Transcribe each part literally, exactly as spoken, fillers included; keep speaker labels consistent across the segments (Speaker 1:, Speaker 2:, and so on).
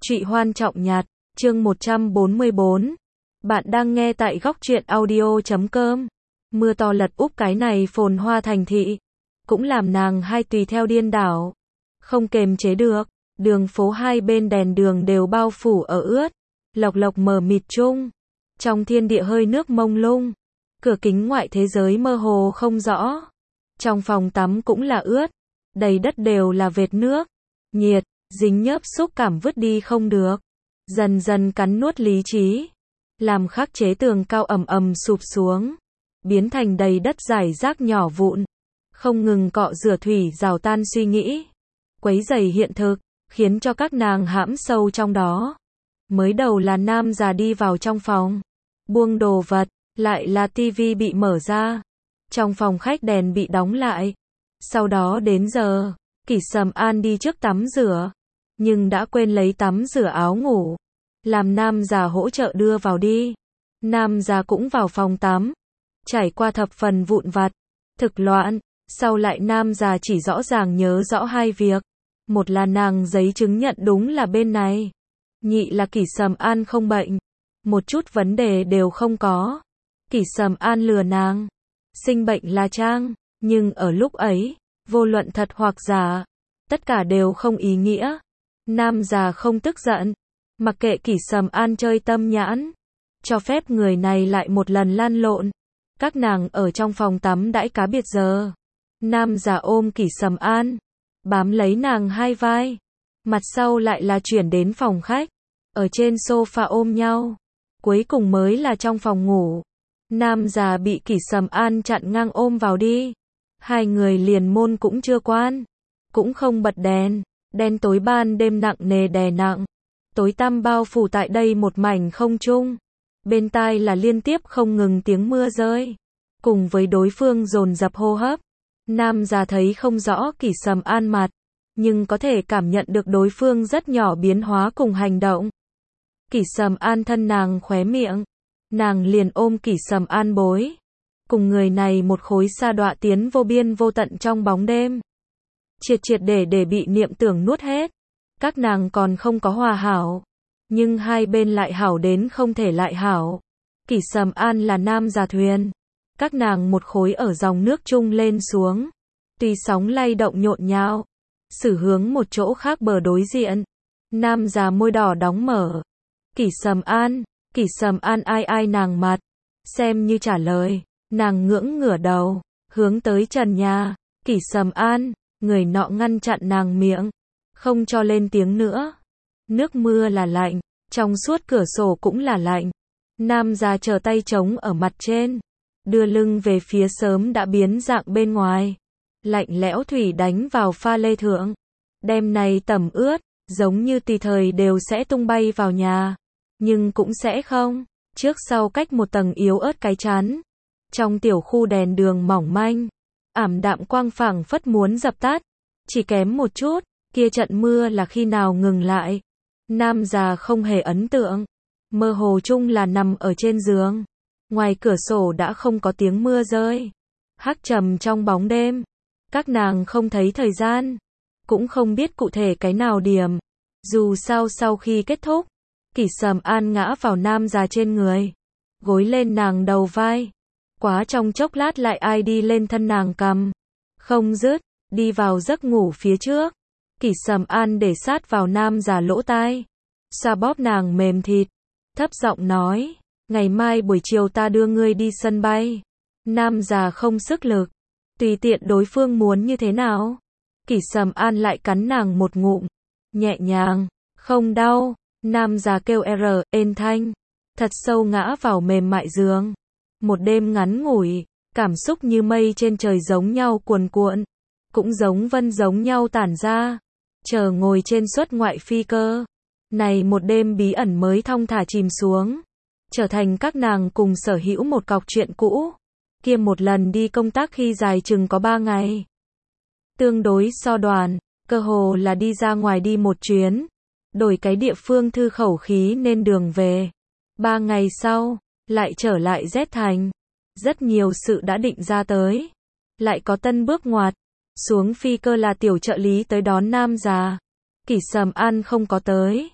Speaker 1: Trụy Hoan Trọng Nhạt, chương một trăm bốn mươi bốn. Bạn đang nghe tại góc truyện audio chấm com. Mưa to lật úp cái này phồn hoa thành thị, cũng làm nàng hai tùy theo điên đảo, không kềm chế được. Đường phố hai bên đèn đường đều bao phủ ở ướt, lộc lộc mờ mịt chung. Trong thiên địa hơi nước mông lung, cửa kính ngoại thế giới mơ hồ không rõ. Trong phòng tắm cũng là ướt, đầy đất đều là vệt nước, nhiệt, dính nhớp xúc cảm vứt đi không được. Dần dần cắn nuốt lý trí, làm khắc chế tường cao ầm ầm sụp xuống, biến thành đầy đất rải rác nhỏ vụn, không ngừng cọ rửa thủy rào tan suy nghĩ, quấy rầy hiện thực, khiến cho các nàng hãm sâu trong đó. Mới đầu là nam già đi vào trong phòng, buông đồ vật, lại là tivi bị mở ra, trong phòng khách đèn bị đóng lại. Sau đó đến giờ, Kỷ Sầm An đi trước tắm rửa, nhưng đã quên lấy tắm rửa áo ngủ, làm nam già hỗ trợ đưa vào đi. Nam già cũng vào phòng tắm, trải qua thập phần vụn vặt, thực loạn. Sau lại nam già chỉ rõ ràng nhớ rõ hai việc, một là nàng giấy chứng nhận đúng là bên này, nhị là Kỷ Sầm An không bệnh, một chút vấn đề đều không có. Kỷ Sầm An lừa nàng, sinh bệnh là trang, nhưng ở lúc ấy, vô luận thật hoặc giả, tất cả đều không ý nghĩa. Nam già không tức giận, mặc kệ Kỷ Sầm An chơi tâm nhãn, cho phép người này lại một lần lăn lộn. Các nàng ở trong phòng tắm đãi cá biệt giờ. Nam già ôm Kỷ Sầm An, bám lấy nàng hai vai, mặt sau lại là chuyển đến phòng khách, ở trên sofa ôm nhau, cuối cùng mới là trong phòng ngủ. Nam già bị Kỷ Sầm An chặn ngang ôm vào đi, hai người liền môn cũng chưa quan, cũng không bật đèn, đen tối ban đêm nặng nề đè nặng, tối tăm bao phủ tại đây một mảnh không trung. Bên tai là liên tiếp không ngừng tiếng mưa rơi, cùng với đối phương dồn dập hô hấp. Nam già thấy không rõ Kỷ Sầm An mặt, nhưng có thể cảm nhận được đối phương rất nhỏ biến hóa cùng hành động. Kỷ Sầm An thân nàng khóe miệng, nàng liền ôm Kỷ Sầm An bối, cùng người này một khối sa đọa tiến vô biên vô tận trong bóng đêm, triệt triệt để để bị niệm tưởng nuốt hết. Các nàng còn không có hòa hảo, nhưng hai bên lại hảo đến không thể lại hảo. Kỷ Sầm An là nam già thuyền, các nàng một khối ở dòng nước chung lên xuống, tuy sóng lay động nhộn nhạo, xử hướng một chỗ khác bờ đối diện. Nam già môi đỏ đóng mở. Kỷ Sầm An, Kỷ Sầm An ai ai nàng mặt, xem như trả lời. Nàng ngưỡng ngửa đầu, hướng tới trần nhà. Kỷ Sầm An, người nọ ngăn chặn nàng miệng, không cho lên tiếng nữa. Nước mưa là lạnh, trong suốt cửa sổ cũng là lạnh. Nam già chờ tay trống ở mặt trên, đưa lưng về phía sớm đã biến dạng bên ngoài. Lạnh lẽo thủy đánh vào pha lê thượng, đêm này tẩm ướt, giống như tùy thời đều sẽ tung bay vào nhà, nhưng cũng sẽ không. Trước sau cách một tầng yếu ớt cái chắn. Trong tiểu khu đèn đường mỏng manh, ảm đạm quang phảng phất muốn dập tắt, chỉ kém một chút. Kia trận mưa là khi nào ngừng lại? Nam già không hề ấn tượng, mơ hồ chung là nằm ở trên giường, ngoài cửa sổ đã không có tiếng mưa rơi, hắc trầm trong bóng đêm. Các nàng không thấy thời gian, cũng không biết cụ thể cái nào điểm. Dù sao sau khi kết thúc, Kỷ Sầm An ngã vào nam già trên người, gối lên nàng đầu vai, quá trong chốc lát lại ai đi lên thân nàng cầm, không dứt, đi vào giấc ngủ phía trước. Kỷ Sầm An để sát vào nam già lỗ tai, xoa bóp nàng mềm thịt, thấp giọng nói, ngày mai buổi chiều ta đưa ngươi đi sân bay. Nam già không sức lực, tùy tiện đối phương muốn như thế nào. Kỷ Sầm An lại cắn nàng một ngụm, nhẹ nhàng, không đau. Nam già kêu r, êm thanh, thật sâu ngã vào mềm mại giường. Một đêm ngắn ngủi, cảm xúc như mây trên trời giống nhau cuồn cuộn, cũng giống vân giống nhau tản ra. Chờ ngồi trên xuất ngoại phi cơ, này một đêm bí ẩn mới thong thả chìm xuống, trở thành các nàng cùng sở hữu một cọc chuyện cũ. Kia một lần đi công tác khi dài chừng có ba ngày, tương đối so đoàn, cơ hồ là đi ra ngoài đi một chuyến, đổi cái địa phương thư khẩu khí nên đường về. Ba ngày sau, lại trở lại Z thành, rất nhiều sự đã định ra tới, lại có tân bước ngoặt. Xuống phi cơ là tiểu trợ lý tới đón nam già, Kỷ Sầm An không có tới,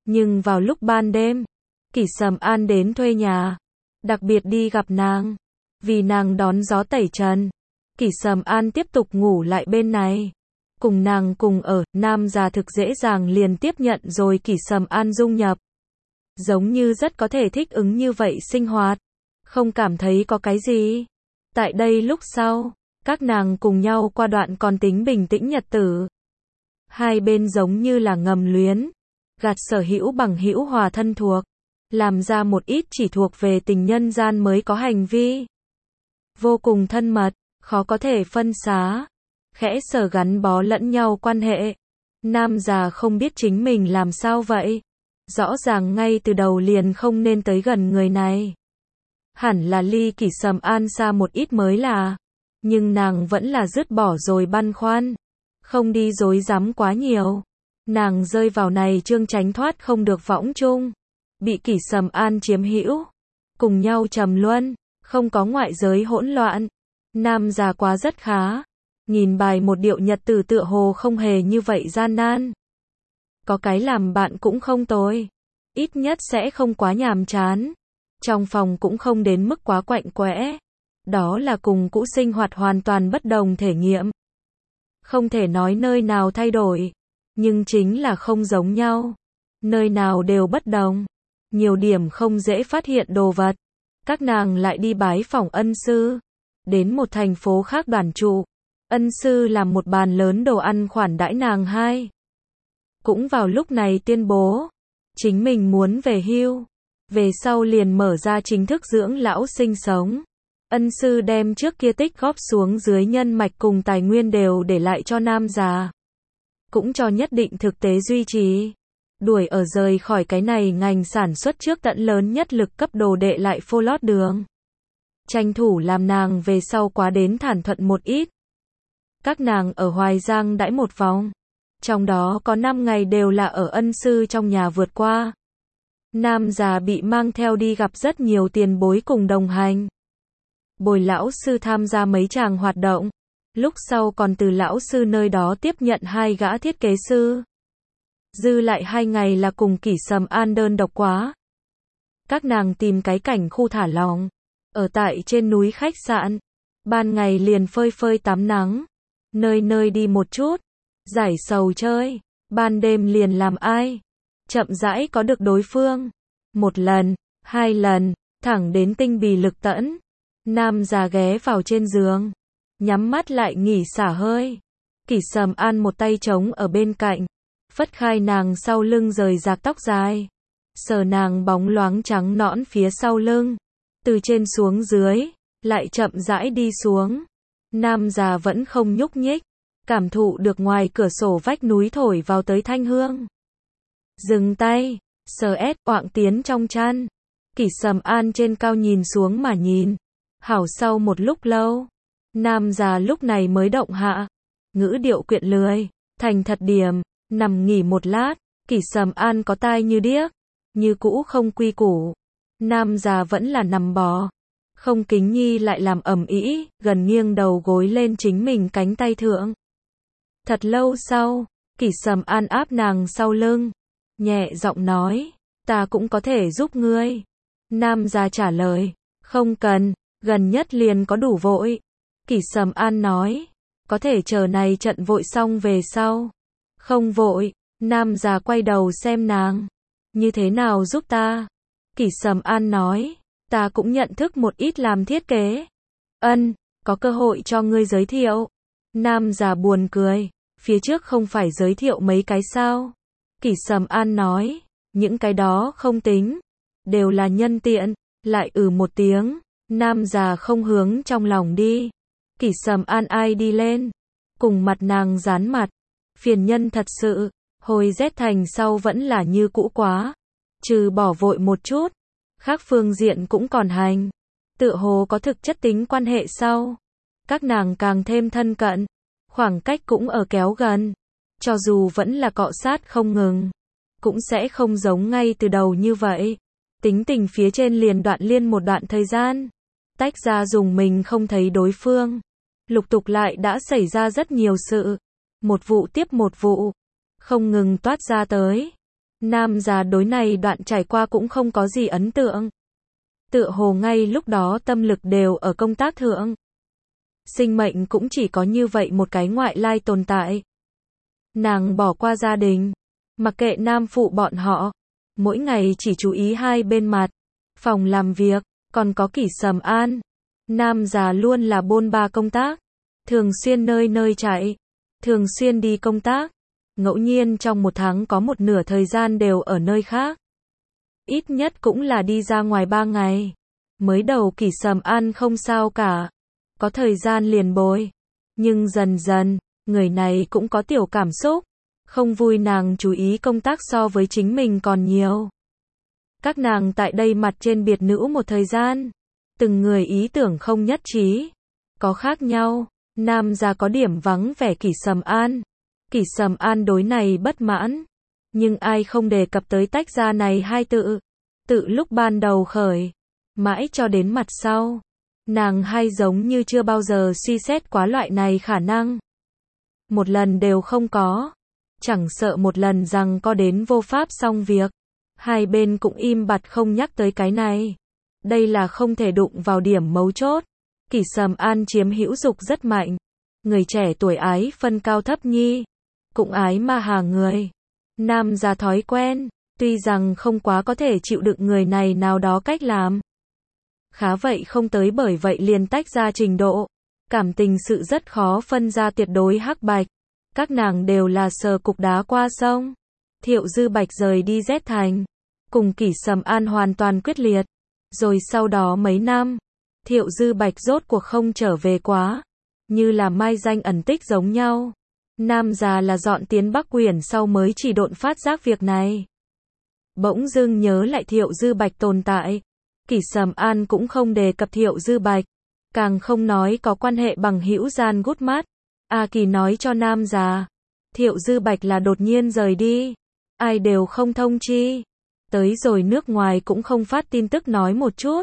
Speaker 1: Nhưng vào lúc ban đêm, Kỷ Sầm An đến thuê nhà, đặc biệt đi gặp nàng. Vì nàng đón gió tẩy trần, Kỷ Sầm An tiếp tục ngủ lại bên này. Cùng nàng cùng ở, nam già thực dễ dàng liền tiếp nhận rồi Kỷ Sầm An dung nhập. Giống như rất có thể thích ứng như vậy sinh hoạt. Không cảm thấy có cái gì. Tại đây lúc sau, các nàng cùng nhau qua đoạn còn tính bình tĩnh nhật tử. Hai bên giống như là ngầm luyến, gạt sở hữu bằng hữu hòa thân thuộc, làm ra một ít chỉ thuộc về tình nhân gian mới có hành vi. Vô cùng thân mật, khó có thể phân xá, khẽ sở gắn bó lẫn nhau quan hệ. Nam già không biết chính mình làm sao vậy. Rõ ràng ngay từ đầu liền không nên tới gần người này. Hẳn là ly Kỷ Sầm An xa một ít mới là. Nhưng nàng vẫn là dứt bỏ rồi băn khoăn. Không đi dối dám quá nhiều. Nàng rơi vào này chương tránh thoát không được võng chung. Bị Kỷ Sầm An chiếm hữu. Cùng nhau trầm luân. Không có ngoại giới hỗn loạn. Nam già quá rất khá. Nhìn bài một điệu nhật tử tựa hồ không hề như vậy gian nan. Có cái làm bạn cũng không tồi. Ít nhất sẽ không quá nhàm chán. Trong phòng cũng không đến mức quá quạnh quẽ. Đó là cùng cũ sinh hoạt hoàn toàn bất đồng thể nghiệm. Không thể nói nơi nào thay đổi. Nhưng chính là không giống nhau. Nơi nào đều bất đồng. Nhiều điểm không dễ phát hiện đồ vật. Các nàng lại đi bái phỏng ân sư. Đến một thành phố khác đoàn trụ. Ân sư làm một bàn lớn đồ ăn khoản đãi nàng hai. Cũng vào lúc này tuyên bố. Chính mình muốn về hưu. Về sau liền mở ra chính thức dưỡng lão sinh sống. Ân sư đem trước kia tích góp xuống dưới nhân mạch cùng tài nguyên đều để lại cho nam già. Cũng cho nhất định thực tế duy trì. Đuổi ở rời khỏi cái này ngành sản xuất trước tận lớn nhất lực cấp đồ đệ lại phô lót đường. Tranh thủ làm nàng về sau quá đến thản thuận một ít. Các nàng ở Hoài Giang đãi một vòng. Trong đó có năm ngày đều là ở ân sư trong nhà vượt qua. Nam già bị mang theo đi gặp rất nhiều tiền bối cùng đồng hành. Bồi lão sư tham gia mấy tràng hoạt động. Lúc sau còn từ lão sư nơi đó tiếp nhận hai gã thiết kế sư. Dư lại hai ngày là cùng Kỷ Sầm An đơn độc quá. Các nàng tìm cái cảnh khu thả lỏng. Ở tại trên núi khách sạn. Ban ngày liền phơi phơi tắm nắng. Nơi nơi đi một chút. Giải sầu chơi. Ban đêm liền làm ai. Chậm rãi có được đối phương. Một lần, hai lần, thẳng đến tinh bì lực tẫn. Nam già ghé vào trên giường. Nhắm mắt lại nghỉ xả hơi. Kỷ Sầm An một tay trống ở bên cạnh. Phất khai nàng sau lưng rời rạc tóc dài. Sờ nàng bóng loáng trắng nõn phía sau lưng. Từ trên xuống dưới. Lại chậm rãi đi xuống. Nam già vẫn không nhúc nhích. Cảm thụ được ngoài cửa sổ vách núi thổi vào tới thanh hương. Dừng tay. Sờ ép oạng tiến trong chăn. Kỷ Sầm An trên cao nhìn xuống mà nhìn. Hảo sau một lúc lâu. Nam già lúc này mới động hạ. Ngữ điệu quyện lười. Thành thật điểm. Nằm nghỉ một lát. Kỷ Sầm An có tai như điếc. Như cũ không quy củ. Nam già vẫn là nằm bò. Không kính nhi lại làm ầm ĩ. Gần nghiêng đầu gối lên chính mình cánh tay thượng. Thật lâu sau. Kỷ Sầm An áp nàng sau lưng. Nhẹ giọng nói. Ta cũng có thể giúp ngươi. Nam già trả lời. Không cần. Gần nhất liền có đủ vội. Kỷ Sầm An nói. Có thể chờ này trận vội xong về sau. Không vội. Nam già quay đầu xem nàng. Như thế nào giúp ta? Kỷ Sầm An nói. Ta cũng nhận thức một ít làm thiết kế. Ân, có cơ hội cho ngươi giới thiệu. Nam già buồn cười. Phía trước không phải giới thiệu mấy cái sao? Kỷ Sầm An nói. Những cái đó không tính. Đều là nhân tiện. Lại ừ một tiếng. Nam già không hướng trong lòng đi. Kỷ Sầm An ai đi lên. Cùng mặt nàng dán mặt. Phiền nhân thật sự. Hồi rét thành sau vẫn là như cũ quá. Trừ bỏ vội một chút. Khác phương diện cũng còn hành. Tựa hồ có thực chất tính quan hệ sau. Các nàng càng thêm thân cận. Khoảng cách cũng ở kéo gần. Cho dù vẫn là cọ sát không ngừng. Cũng sẽ không giống ngay từ đầu như vậy. Tính tình phía trên liền đoạn liên một đoạn thời gian. Tách ra dùng mình không thấy đối phương. Lục tục lại đã xảy ra rất nhiều sự. Một vụ tiếp một vụ. Không ngừng toát ra tới. Nam già đối này đoạn trải qua cũng không có gì ấn tượng. Tựa hồ ngay lúc đó tâm lực đều ở công tác thượng. Sinh mệnh cũng chỉ có như vậy một cái ngoại lai tồn tại. Nàng bỏ qua gia đình, mặc kệ nam phụ bọn họ, mỗi ngày chỉ chú ý hai bên mặt, phòng làm việc, còn có Kỷ Sầm An. Nam già luôn là bôn ba công tác, thường xuyên nơi nơi chạy, thường xuyên đi công tác, ngẫu nhiên trong một tháng có một nửa thời gian đều ở nơi khác. Ít nhất cũng là đi ra ngoài ba ngày. Mới đầu Kỷ Sầm An không sao cả, có thời gian liền bồi. Nhưng dần dần, người này cũng có tiểu cảm xúc, không vui nàng chú ý công tác so với chính mình còn nhiều. Các nàng tại đây mặt trên biệt nữ một thời gian, từng người ý tưởng không nhất trí, có khác nhau. Nam già có điểm vắng vẻ Kỷ Sầm An. Kỷ Sầm An đối này bất mãn, nhưng ai không đề cập tới tách ra này hai tự. Tự lúc ban đầu khởi, mãi cho đến mặt sau, nàng hay giống như chưa bao giờ suy xét quá loại này khả năng. Một lần đều không có, chẳng sợ một lần rằng có đến vô pháp xong việc, hai bên cũng im bặt không nhắc tới cái này. Đây là không thể đụng vào điểm mấu chốt. Kỷ Sầm An chiếm hữu dục rất mạnh, người trẻ tuổi ái phân cao thấp nhi, cũng ái ma hà người. Nam già thói quen, tuy rằng không quá có thể chịu đựng người này nào đó cách làm. Khá vậy không tới bởi vậy liền tách ra trình độ. Cảm tình sự rất khó phân ra tuyệt đối hắc bạch. Các nàng đều là sờ cục đá qua sông. Thiệu Dư Bạch rời đi Z Thành, cùng Kỷ Sầm An hoàn toàn quyết liệt. Rồi sau đó mấy năm, Thiệu Dư Bạch rốt cuộc không trở về quá, như là mai danh ẩn tích giống nhau. Nam già là dọn tiến Bắc Quyển sau mới chỉ độn phát giác việc này. Bỗng dưng nhớ lại Thiệu Dư Bạch tồn tại. Kỷ Sầm An cũng không đề cập Thiệu Dư Bạch, càng không nói có quan hệ bằng hữu gian gút mắt. A Kỳ nói cho nam già, Thiệu Dư Bạch là đột nhiên rời đi, ai đều không thông chi. Tới rồi nước ngoài cũng không phát tin tức nói một chút.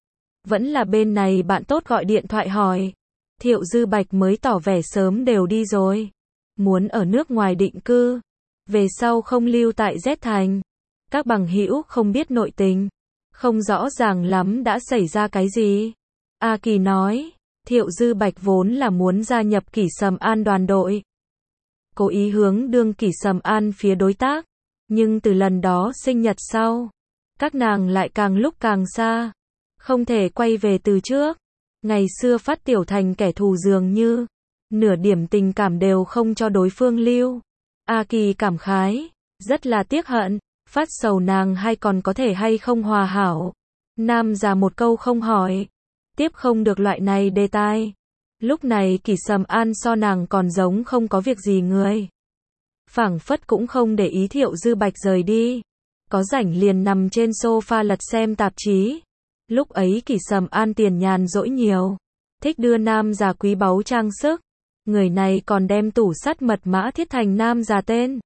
Speaker 1: Vẫn là bên này bạn tốt gọi điện thoại hỏi. Thiệu Dư Bạch mới tỏ vẻ sớm đều đi rồi, muốn ở nước ngoài định cư, về sau không lưu tại Z Thành. Các bằng hữu không biết nội tình, không rõ ràng lắm đã xảy ra cái gì. A Kỳ nói, Thiệu Dư Bạch vốn là muốn gia nhập Kỷ Sầm An đoàn đội, cố ý hướng đương Kỷ Sầm An phía đối tác, nhưng từ lần đó sinh nhật sau, các nàng lại càng lúc càng xa, không thể quay về từ trước. Ngày xưa phát tiểu thành kẻ thù dường như, nửa điểm tình cảm đều không cho đối phương lưu. A Kỳ cảm khái, rất là tiếc hận, phát sầu nàng hay còn có thể hay không hòa hảo. Nam già một câu không hỏi, tiếp không được loại này đề tài. Lúc này Kỷ Sầm An so nàng còn giống không có việc gì người. Phảng phất cũng không để ý Thiệu Dư Bạch rời đi, có rảnh liền nằm trên sofa lật xem tạp chí. Lúc ấy Kỷ Sầm An tiền nhàn rỗi nhiều, thích đưa nam già quý báu trang sức. Người này còn đem tủ sắt mật mã thiết thành nam già tên,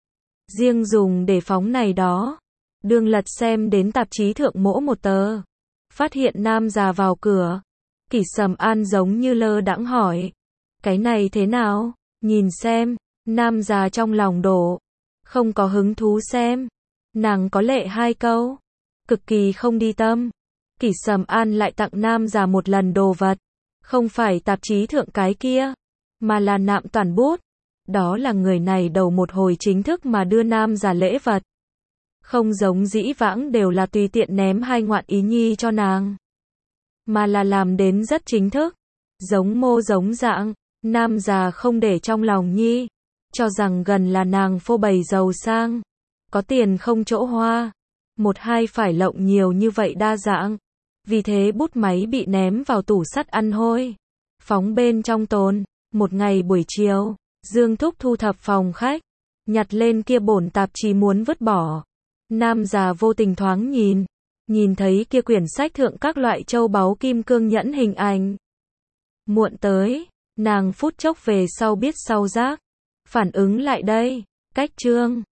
Speaker 1: riêng dùng để phóng này đó. Đương lật xem đến tạp chí thượng mỗ một tờ, phát hiện nam già vào cửa. Kỷ Sầm An giống như lơ đãng hỏi, cái này thế nào, nhìn xem. Nam già trong lòng đổ, không có hứng thú xem. Nàng có lệ hai câu, cực kỳ không đi tâm. Kỷ Sầm An lại tặng nam già một lần đồ vật, không phải tạp chí thượng cái kia, mà là nạm toàn bút. Đó là người này đầu một hồi chính thức mà đưa nam già lễ vật, không giống dĩ vãng đều là tùy tiện ném hai ngoạn ý nhi cho nàng, mà là làm đến rất chính thức, giống mô giống dạng. Nam già không để trong lòng nhi, cho rằng gần là nàng phô bày giàu sang, có tiền không chỗ hoa, một hai phải lộng nhiều như vậy đa dạng. Vì thế bút máy bị ném vào tủ sắt ăn hôi, phóng bên trong tồn. Một ngày buổi chiều, Dương Thúc thu thập phòng khách, nhặt lên kia bổn tạp chí muốn vứt bỏ. Nam già vô tình thoáng nhìn, nhìn thấy kia quyển sách thượng các loại châu báu kim cương nhẫn hình ảnh. Muộn tới, nàng phút chốc về sau biết sau giác, phản ứng lại đây, cách chương.